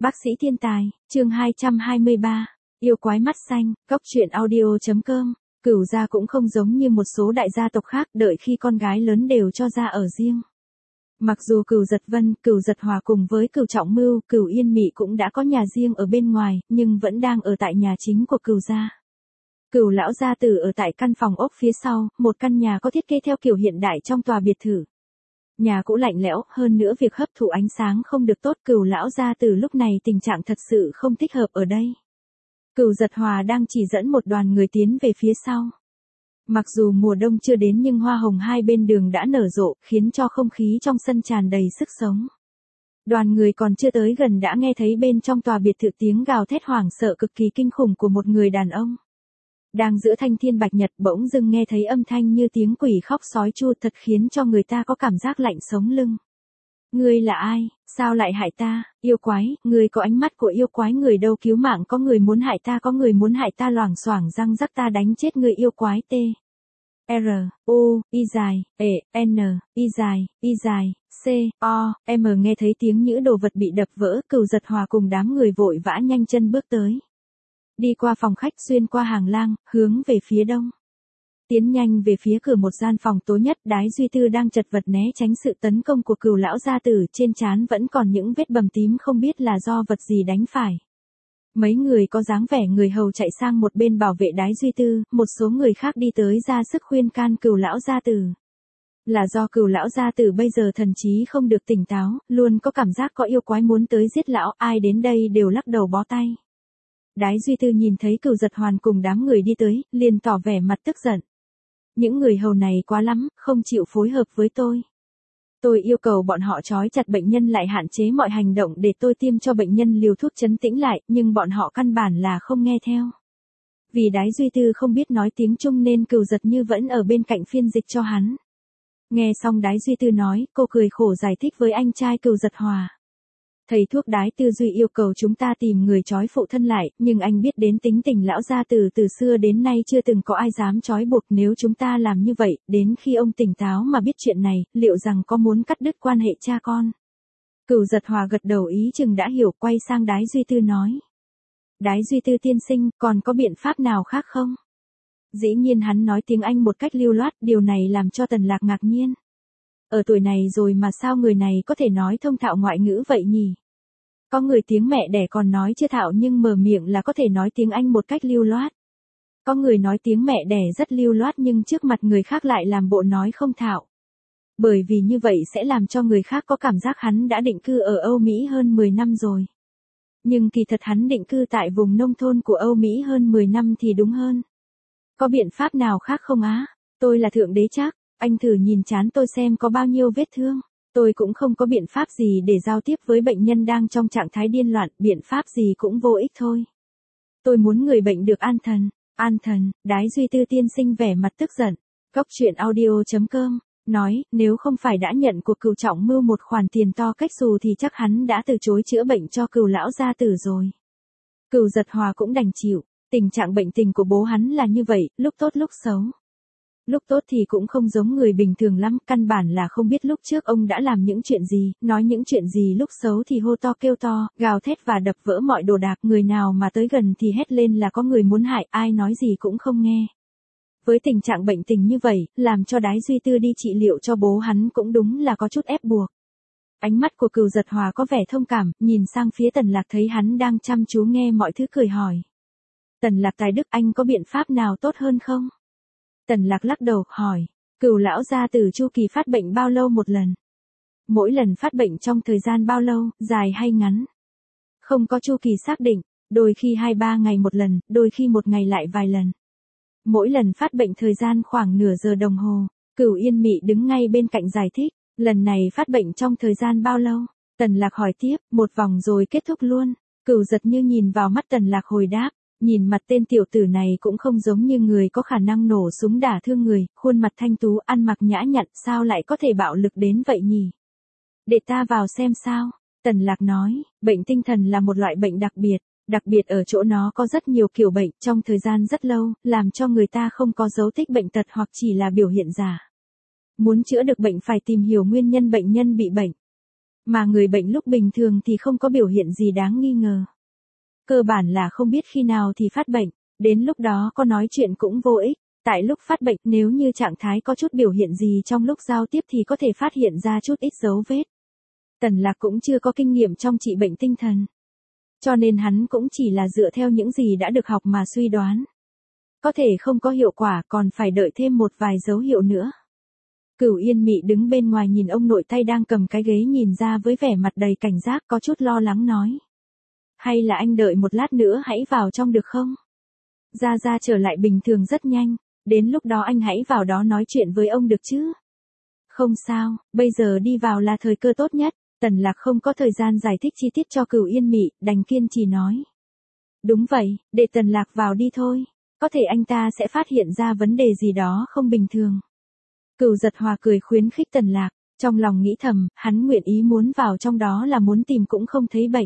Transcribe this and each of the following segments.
Bác sĩ thiên tài, chương 223, yêu quái mắt xanh, Cốc truyện audio.com. Cửu gia cũng không giống như một số đại gia tộc khác, đợi khi con gái lớn đều cho ra ở riêng. Mặc dù Cửu Giật Vân, Cửu Giật Hòa cùng với Cửu Trọng Mưu, Cửu Yên Mị cũng đã có nhà riêng ở bên ngoài, nhưng vẫn đang ở tại nhà chính của Cửu gia. Cửu lão gia tử ở tại căn phòng ốc phía sau, một căn nhà có thiết kế theo kiểu hiện đại trong tòa biệt thự. Nhà cũ lạnh lẽo, hơn nữa việc hấp thụ ánh sáng không được tốt, Cửu lão gia tử lúc này tình trạng thật sự không thích hợp ở đây. Cửu Giật Hòa đang chỉ dẫn một đoàn người tiến về phía sau. Mặc dù mùa đông chưa đến nhưng hoa hồng hai bên đường đã nở rộ, khiến cho không khí trong sân tràn đầy sức sống. Đoàn người còn chưa tới gần đã nghe thấy bên trong tòa biệt thự tiếng gào thét hoảng sợ cực kỳ kinh khủng của một người đàn ông. Đang giữa thanh thiên bạch nhật bỗng dưng nghe thấy âm thanh như tiếng quỷ khóc sói chu, thật khiến cho người ta có cảm giác lạnh sống lưng. Ngươi là ai, sao lại hại ta, yêu quái, ngươi có ánh mắt của yêu quái, người đâu cứu mạng, có người muốn hại ta, có người muốn hại ta, loảng xoảng răng rắc, ta đánh chết người yêu quái. T R U I dài E N I dài C O M. Nghe thấy tiếng nhữ đồ vật bị đập vỡ, Cửu Giật Hòa cùng đám người vội vã nhanh chân bước tới. Đi qua phòng khách, xuyên qua hàng lang, hướng về phía đông. Tiến nhanh về phía cửa một gian phòng tối nhất, Đái Duy Tư đang chật vật né tránh sự tấn công của Cửu lão gia tử, trên trán vẫn còn những vết bầm tím không biết là do vật gì đánh phải. Mấy người có dáng vẻ người hầu chạy sang một bên bảo vệ Đái Duy Tư, một số người khác đi tới ra sức khuyên can Cửu lão gia tử. Là do Cửu lão gia tử bây giờ thần trí không được tỉnh táo, luôn có cảm giác có yêu quái muốn tới giết lão, ai đến đây đều lắc đầu bó tay. Đái Duy Tư nhìn thấy Cửu Giật Hoàn cùng đám người đi tới, liền tỏ vẻ mặt tức giận. Những người hầu này quá lắm, không chịu phối hợp với tôi. Tôi yêu cầu bọn họ trói chặt bệnh nhân lại, hạn chế mọi hành động để tôi tiêm cho bệnh nhân liều thuốc trấn tĩnh lại, nhưng bọn họ căn bản là không nghe theo. Vì Đái Duy Tư không biết nói tiếng Trung nên Cửu Giật Như vẫn ở bên cạnh phiên dịch cho hắn. Nghe xong Đái Duy Tư nói, cô cười khổ giải thích với anh trai Cửu Giật Hòa. Thầy thuốc Đái Tư Duy yêu cầu chúng ta tìm người trói phụ thân lại, nhưng anh biết đến tính tình lão gia tử từ xưa đến nay chưa từng có ai dám trói buộc, nếu chúng ta làm như vậy, đến khi ông tỉnh táo mà biết chuyện này, liệu rằng có muốn cắt đứt quan hệ cha con? Cửu Giật Hòa gật đầu ý chừng đã hiểu, quay sang Đái Duy Tư nói. Đái Duy Tư tiên sinh, còn có biện pháp nào khác không? Dĩ nhiên hắn nói tiếng Anh một cách lưu loát, điều này làm cho Tần Lạc ngạc nhiên. Ở tuổi này rồi mà sao người này có thể nói thông thạo ngoại ngữ vậy nhỉ? Có người tiếng mẹ đẻ còn nói chưa thạo nhưng mở miệng là có thể nói tiếng Anh một cách lưu loát. Có người nói tiếng mẹ đẻ rất lưu loát nhưng trước mặt người khác lại làm bộ nói không thạo. Bởi vì như vậy sẽ làm cho người khác có cảm giác hắn đã định cư ở Âu Mỹ hơn 10 năm rồi. Nhưng kỳ thật hắn định cư tại vùng nông thôn của Âu Mỹ hơn 10 năm thì đúng hơn. Có biện pháp nào khác không á? Tôi là thượng đế chắc, anh thử nhìn trán tôi xem có bao nhiêu vết thương. Tôi cũng không có biện pháp gì để giao tiếp với bệnh nhân đang trong trạng thái điên loạn, biện pháp gì cũng vô ích thôi. Tôi muốn người bệnh được an thần, Đái Duy Tư tiên sinh vẻ mặt tức giận. Cốc truyện audio.com, nói, nếu không phải đã nhận của Cửu Trọng Mưu một khoản tiền to cách xù thì chắc hắn đã từ chối chữa bệnh cho Cửu lão gia tử rồi. Cửu Giật Hòa cũng đành chịu, tình trạng bệnh tình của bố hắn là như vậy, lúc tốt lúc xấu. Lúc tốt thì cũng không giống người bình thường lắm, căn bản là không biết lúc trước ông đã làm những chuyện gì, nói những chuyện gì, lúc xấu thì hô to kêu to, gào thét và đập vỡ mọi đồ đạc, người nào mà tới gần thì hét lên là có người muốn hại, ai nói gì cũng không nghe. Với tình trạng bệnh tình như vậy, làm cho Đái Duy Tư đi trị liệu cho bố hắn cũng đúng là có chút ép buộc. Ánh mắt của Cửu Giật Hòa có vẻ thông cảm, nhìn sang phía Tần Lạc thấy hắn đang chăm chú nghe mọi thứ cười hỏi. Tần Lạc tài đức, anh có biện pháp nào tốt hơn không? Tần Lạc lắc đầu, hỏi, Cửu lão gia tử chu kỳ phát bệnh bao lâu một lần? Mỗi lần phát bệnh trong thời gian bao lâu, dài hay ngắn? Không có chu kỳ xác định, đôi khi 2-3 ngày một lần, đôi khi một ngày lại vài lần. Mỗi lần phát bệnh thời gian khoảng nửa giờ đồng hồ. Cửu Yên Mị đứng ngay bên cạnh giải thích, lần này phát bệnh trong thời gian bao lâu? Tần Lạc hỏi tiếp, một vòng rồi kết thúc luôn. Cửu Giật Như nhìn vào mắt Tần Lạc hồi đáp. Nhìn mặt tên tiểu tử này cũng không giống như người có khả năng nổ súng đả thương người, khuôn mặt thanh tú, ăn mặc nhã nhặn, sao lại có thể bạo lực đến vậy nhỉ? Để ta vào xem sao. Tần Lạc nói, bệnh tinh thần là một loại bệnh đặc biệt ở chỗ nó có rất nhiều kiểu bệnh, trong thời gian rất lâu, làm cho người ta không có dấu tích bệnh tật hoặc chỉ là biểu hiện giả. Muốn chữa được bệnh phải tìm hiểu nguyên nhân bệnh nhân bị bệnh. Mà người bệnh lúc bình thường thì không có biểu hiện gì đáng nghi ngờ. Cơ bản là không biết khi nào thì phát bệnh, đến lúc đó có nói chuyện cũng vô ích. Tại lúc phát bệnh nếu như trạng thái có chút biểu hiện gì trong lúc giao tiếp thì có thể phát hiện ra chút ít dấu vết. Tần Lạc cũng chưa có kinh nghiệm trong trị bệnh tinh thần. Cho nên hắn cũng chỉ là dựa theo những gì đã được học mà suy đoán. Có thể không có hiệu quả còn phải đợi thêm một vài dấu hiệu nữa. Cửu Yên Mị đứng bên ngoài nhìn ông nội tay đang cầm cái ghế nhìn ra với vẻ mặt đầy cảnh giác có chút lo lắng nói. Hay là anh đợi một lát nữa hãy vào trong được không? Gia Gia trở lại bình thường rất nhanh, đến lúc đó anh hãy vào đó nói chuyện với ông được chứ? Không sao, bây giờ đi vào là thời cơ tốt nhất. Tần Lạc không có thời gian giải thích chi tiết cho Cửu Yên Mị, đành kiên trì nói. Đúng vậy, để Tần Lạc vào đi thôi, có thể anh ta sẽ phát hiện ra vấn đề gì đó không bình thường. Cửu Giật Hòa cười khuyến khích Tần Lạc, trong lòng nghĩ thầm, hắn nguyện ý muốn vào trong đó là muốn tìm cũng không thấy bệnh.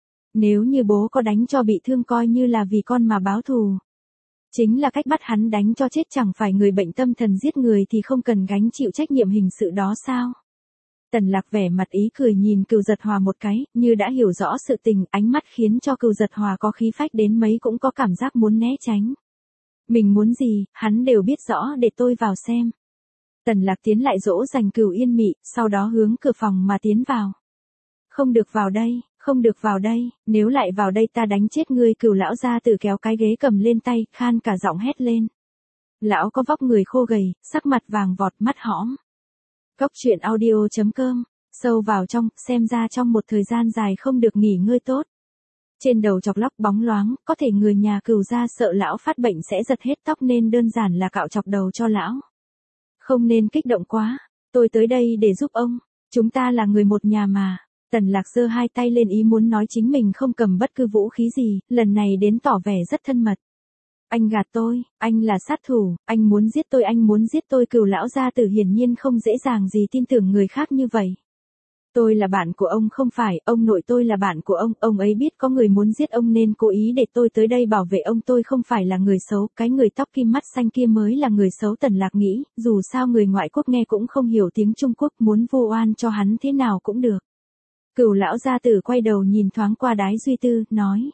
Nếu như bố có đánh cho bị thương coi như là vì con mà báo thù. Chính là cách bắt hắn đánh cho chết chẳng phải người bệnh tâm thần giết người thì không cần gánh chịu trách nhiệm hình sự đó sao? Tần Lạc vẻ mặt ý cười nhìn Cửu Giật Hòa một cái, như đã hiểu rõ sự tình, ánh mắt khiến cho Cửu Giật Hòa có khí phách đến mấy cũng có cảm giác muốn né tránh. Mình muốn gì, hắn đều biết rõ, để tôi vào xem. Tần Lạc tiến lại dỗ dành Cửu Yên Mị, sau đó hướng cửa phòng mà tiến vào. Không được vào đây, không được vào đây, nếu lại vào đây ta đánh chết ngươi. Cửu lão gia tử kéo cái ghế cầm lên tay, khan cả giọng hét lên. Lão có vóc người khô gầy, sắc mặt vàng vọt, mắt hõm. Cốc truyện audio.com, sâu vào trong, xem ra trong một thời gian dài không được nghỉ ngơi tốt. Trên đầu chọc lóc bóng loáng, có thể người nhà Cửu gia sợ lão phát bệnh sẽ giật hết tóc nên đơn giản là cạo chọc đầu cho lão. Không nên kích động quá, tôi tới đây để giúp ông, chúng ta là người một nhà mà. Tần Lạc giơ hai tay lên ý muốn nói chính mình không cầm bất cứ vũ khí gì, lần này đến tỏ vẻ rất thân mật. Anh gạt tôi, anh là sát thủ, anh muốn giết tôi, anh muốn giết tôi. Cửu lão gia tử hiển nhiên không dễ dàng gì tin tưởng người khác như vậy. Tôi là bạn của ông không phải, ông nội tôi là bạn của ông ấy biết có người muốn giết ông nên cố ý để tôi tới đây bảo vệ ông. Tôi không phải là người xấu, cái người tóc kim mắt xanh kia mới là người xấu. Tần Lạc nghĩ, dù sao người ngoại quốc nghe cũng không hiểu tiếng Trung Quốc, muốn vu oan cho hắn thế nào cũng được. Cửu lão gia tử quay đầu nhìn thoáng qua Đái Duy Tư, nói.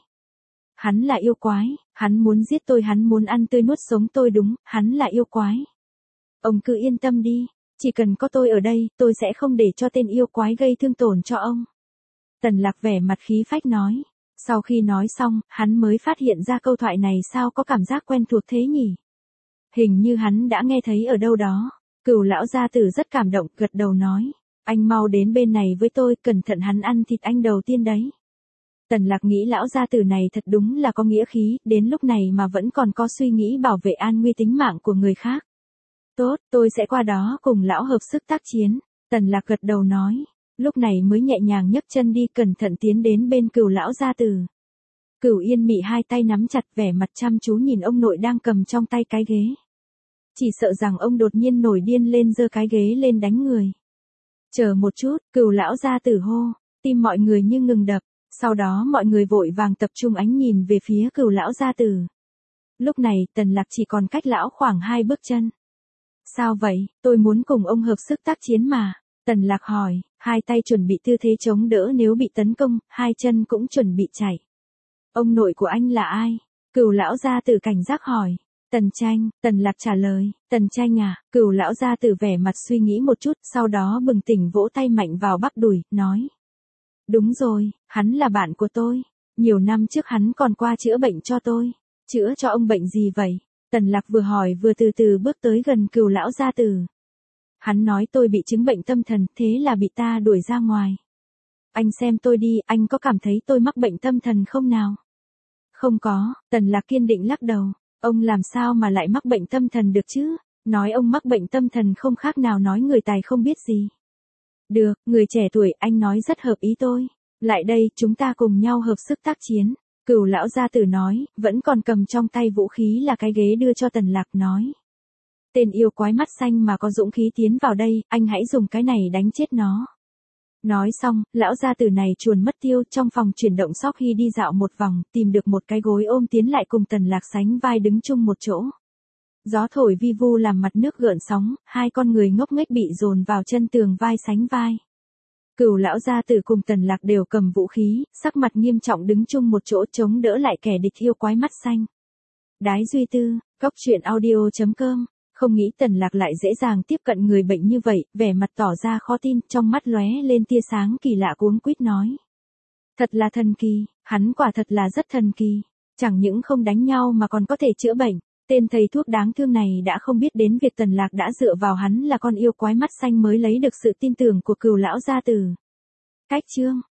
Hắn là yêu quái, hắn muốn giết tôi, hắn muốn ăn tươi nuốt sống tôi, đúng, hắn là yêu quái. Ông cứ yên tâm đi, chỉ cần có tôi ở đây, tôi sẽ không để cho tên yêu quái gây thương tổn cho ông. Tần Lạc vẻ mặt khí phách nói. Sau khi nói xong, hắn mới phát hiện ra câu thoại này sao có cảm giác quen thuộc thế nhỉ? Hình như hắn đã nghe thấy ở đâu đó. Cửu lão gia tử rất cảm động, gật đầu nói. Anh mau đến bên này với tôi, cẩn thận hắn ăn thịt anh đầu tiên đấy. Tần Lạc nghĩ lão gia tử này thật đúng là có nghĩa khí, đến lúc này mà vẫn còn có suy nghĩ bảo vệ an nguy tính mạng của người khác. Tốt, tôi sẽ qua đó cùng lão hợp sức tác chiến. Tần Lạc gật đầu nói, lúc này mới nhẹ nhàng nhấc chân đi cẩn thận tiến đến bên Cửu lão gia tử. Cửu Yên Mị hai tay nắm chặt vẻ mặt chăm chú nhìn ông nội đang cầm trong tay cái ghế. Chỉ sợ rằng ông đột nhiên nổi điên lên giơ cái ghế lên đánh người. Chờ một chút, Cửu lão gia tử hô, tim mọi người như ngừng đập, sau đó mọi người vội vàng tập trung ánh nhìn về phía Cửu lão gia tử. Lúc này, Tần Lạc chỉ còn cách lão khoảng 2 bước chân. Sao vậy, tôi muốn cùng ông hợp sức tác chiến mà. Tần Lạc hỏi, hai tay chuẩn bị tư thế chống đỡ nếu bị tấn công, hai chân cũng chuẩn bị chạy. Ông nội của anh là ai? Cửu lão gia tử cảnh giác hỏi. Tần Tranh, Tần Lạc trả lời. Tần Tranh à? Cửu lão gia tử vẻ mặt suy nghĩ một chút, sau đó bừng tỉnh vỗ tay mạnh vào bắp đùi, nói. Đúng rồi, hắn là bạn của tôi. Nhiều năm trước hắn còn qua chữa bệnh cho tôi. Chữa cho ông bệnh gì vậy? Tần Lạc vừa hỏi vừa từ từ bước tới gần Cửu lão gia tử. Hắn nói tôi bị chứng bệnh tâm thần, thế là bị ta đuổi ra ngoài. Anh xem tôi đi, anh có cảm thấy tôi mắc bệnh tâm thần không nào? Không có, Tần Lạc kiên định lắc đầu. Ông làm sao mà lại mắc bệnh tâm thần được chứ? Nói ông mắc bệnh tâm thần không khác nào nói người tài không biết gì. Được, người trẻ tuổi, anh nói rất hợp ý tôi. Lại đây, chúng ta cùng nhau hợp sức tác chiến. Cửu lão gia tử nói, vẫn còn cầm trong tay vũ khí là cái ghế đưa cho Tần Lạc, nói. Tên yêu quái mắt xanh mà có dũng khí tiến vào đây, anh hãy dùng cái này đánh chết nó. Nói xong, lão gia tử này chuồn mất tiêu, trong phòng chuyển động sau khi đi dạo một vòng, tìm được một cái gối ôm tiến lại cùng Tần Lạc sánh vai đứng chung một chỗ. Gió thổi vi vu làm mặt nước gợn sóng, hai con người ngốc nghếch bị dồn vào chân tường vai sánh vai. Cửu lão gia tử cùng Tần Lạc đều cầm vũ khí, sắc mặt nghiêm trọng đứng chung một chỗ chống đỡ lại kẻ địch yêu quái mắt xanh. Đái Duy Tư, Cốc Truyện Audio.com. Không nghĩ Tần Lạc lại dễ dàng tiếp cận người bệnh như vậy, vẻ mặt tỏ ra khó tin, trong mắt lóe lên tia sáng kỳ lạ, cuống quýt nói. Thật là thần kỳ, hắn quả thật là rất thần kỳ. Chẳng những không đánh nhau mà còn có thể chữa bệnh. Tên thầy thuốc đáng thương này đã không biết đến việc Tần Lạc đã dựa vào hắn là con yêu quái mắt xanh mới lấy được sự tin tưởng của Cửu lão gia tử. Cách chương